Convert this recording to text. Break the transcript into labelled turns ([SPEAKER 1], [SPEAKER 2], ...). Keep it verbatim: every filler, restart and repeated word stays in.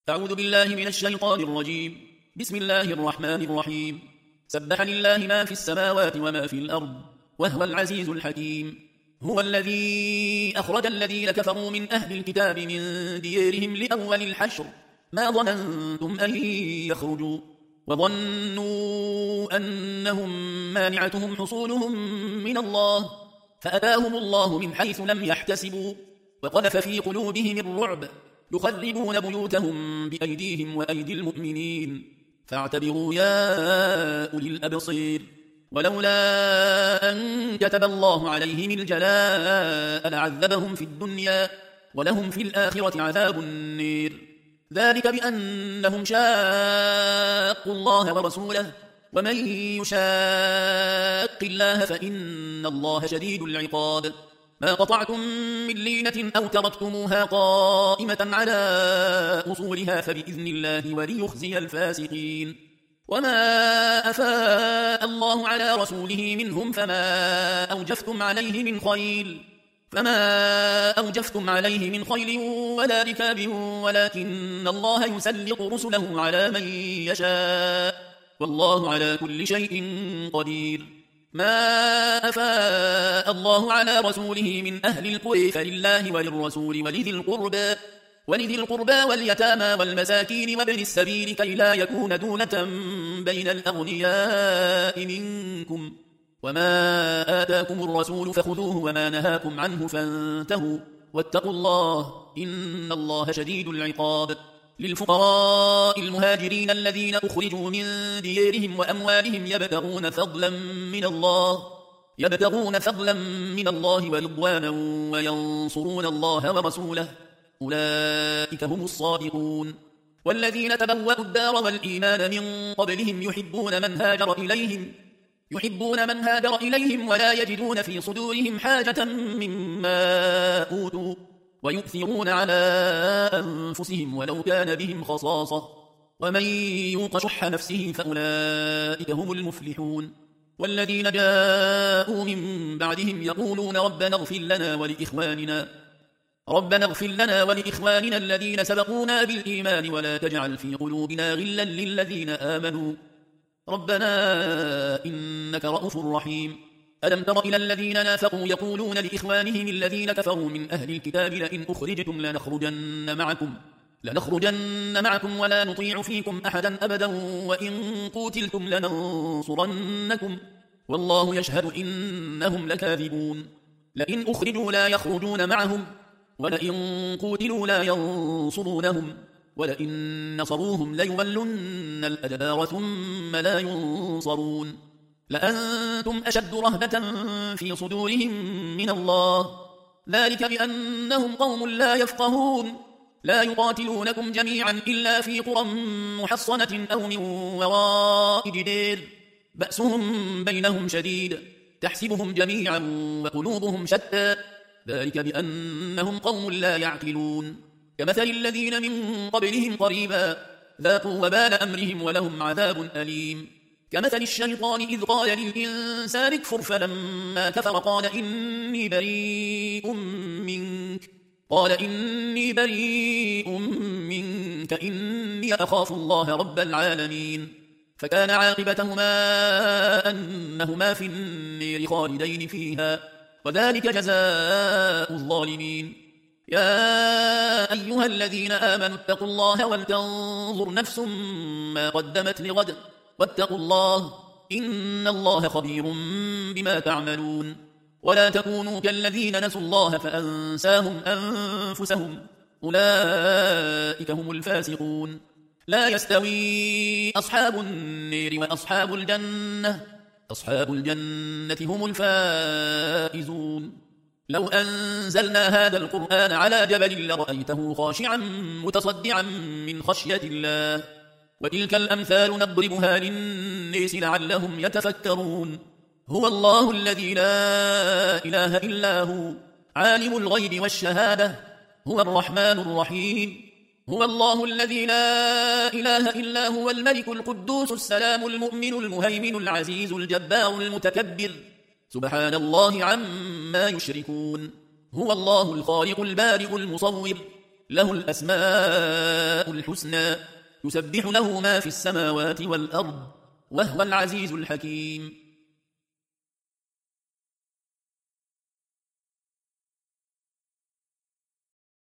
[SPEAKER 1] أعوذ بالله من الشيطان الرجيم. بسم الله الرحمن الرحيم. سبح لله ما في السماوات وما في الأرض وهو العزيز الحكيم. هو الذي أخرج الذين كفروا من أهل الكتاب من ديارهم لأول الحشر ما ظننتم أن يخرجوا وظنوا أنهم مانعتهم حصولهم من الله فأتاهم الله من حيث لم يحتسبوا وقذف في قلوبهم الرعب يخربون بيوتهم بأيديهم وأيدي المؤمنين فاعتبروا يا أولي الأبصير. ولولا أن كتب الله عليهم الجلاء لعذبهم في الدنيا ولهم في الآخرة عذاب النير ذلك بأنهم شاقوا الله ورسوله ومن يشاق الله فإن الله شديد العقاب. ما قطعتم من لينة أو تركتموها قائمة على أصولها فبإذن الله وليخزي الفاسقين. وما أفاء الله على رسوله منهم فما أوجفتم عليه من خيل فما أوجفتم عليه من خيل ولا ركاب ولكن الله يسلط رسله على من يشاء والله على كل شيء قدير. ما أفاء الله على رسوله من أهل القرى فلله وللرسول ولذي القربى ولذي القربى واليتامى والمساكين وابن السبيل كي لا يكون دولة بين الأغنياء منكم وما آتاكم الرسول فخذوه وما نهاكم عنه فانتهوا واتقوا الله إن الله شديد العقاب. للفقراء المهاجرين الذين أخرجوا من ديارهم وأموالهم يبتغون فضلا من الله يبتغون فضلا من الله ورضوانا وينصرون الله ورسوله أولئك هم الصادقون. والذين تبوأوا الدار والإيمان من قبلهم يحبون من هاجر إليهم يحبون من هاجر إليهم ولا يجدون في صدورهم حاجة مما أوتوا ويؤثرون على أنفسهم ولو كان بهم خصاصة ومن يوق شح نفسه فأولئك هم المفلحون. والذين جاءوا من بعدهم يقولون ربنا اغفر لنا ولإخواننا ربنا اغفر لنا ولإخواننا الذين سبقونا بالإيمان ولا تجعل في قلوبنا غلا للذين آمنوا ربنا إنك رؤوف رحيم. ألم تر إلى الذين نافقوا يقولون لإخوانهم الذين كفروا من أهل الكتاب لئن أخرجتم لنخرجن معكم لنخرجن معكم ولا نطيع فيكم أحدا أبدا وإن قوتلتم لننصرنكم والله يشهد إنهم لكاذبون. لئن أخرجوا لا يخرجون معهم ولئن قوتلوا لا ينصرونهم ولئن نصروهم ليولن الأدبار ثم لا ينصرون. لأنتم أشد رهبة في صدورهم من الله ذلك بأنهم قوم لا يفقهون لا يقاتلونكم جميعا إلا في قرى محصنة أو من وراء جدار بأسهم بينهم شديد تحسبهم جميعا وقلوبهم شتى ذلك بأنهم قوم لا يعقلون. كمثل الذين من قبلهم قريبا ذاقوا وبال أمرهم ولهم عذاب أليم. كمثل الشيطان إذ قال للإنسان اكفر فلما كفر قال إني بريء منك قال إني بريء منك إني أخاف الله رب العالمين فكان عاقبتهما أنهما في النير خالدين فيها وذلك جزاء الظالمين. يا أيها الذين آمنوا اتقوا الله ولتنظر نفس ما قدمت لغد واتقوا الله إن الله خبير بما تعملون. ولا تكونوا كالذين نسوا الله فأنساهم أنفسهم أولئك هم الفاسقون. لا يستوي أصحاب النير وأصحاب الجنة أصحاب الجنة هم الفائزون. لو أنزلنا هذا القرآن على جبل لرأيته خاشعا متصدعا من خشية الله وتلك الأمثال نضربها للناس لعلهم يتفكرون. هو الله الذي لا إله إلا هو عالم الغيب والشهادة هو الرحمن الرحيم. هو الله الذي لا إله إلا هو الملك القدوس السلام المؤمن المهيمن العزيز الجبار المتكبر سبحان الله عما يشركون. هو الله الخالق البارئ المصور له الأسماء الحسنى يسبح له ما في السماوات والأرض وهو العزيز الحكيم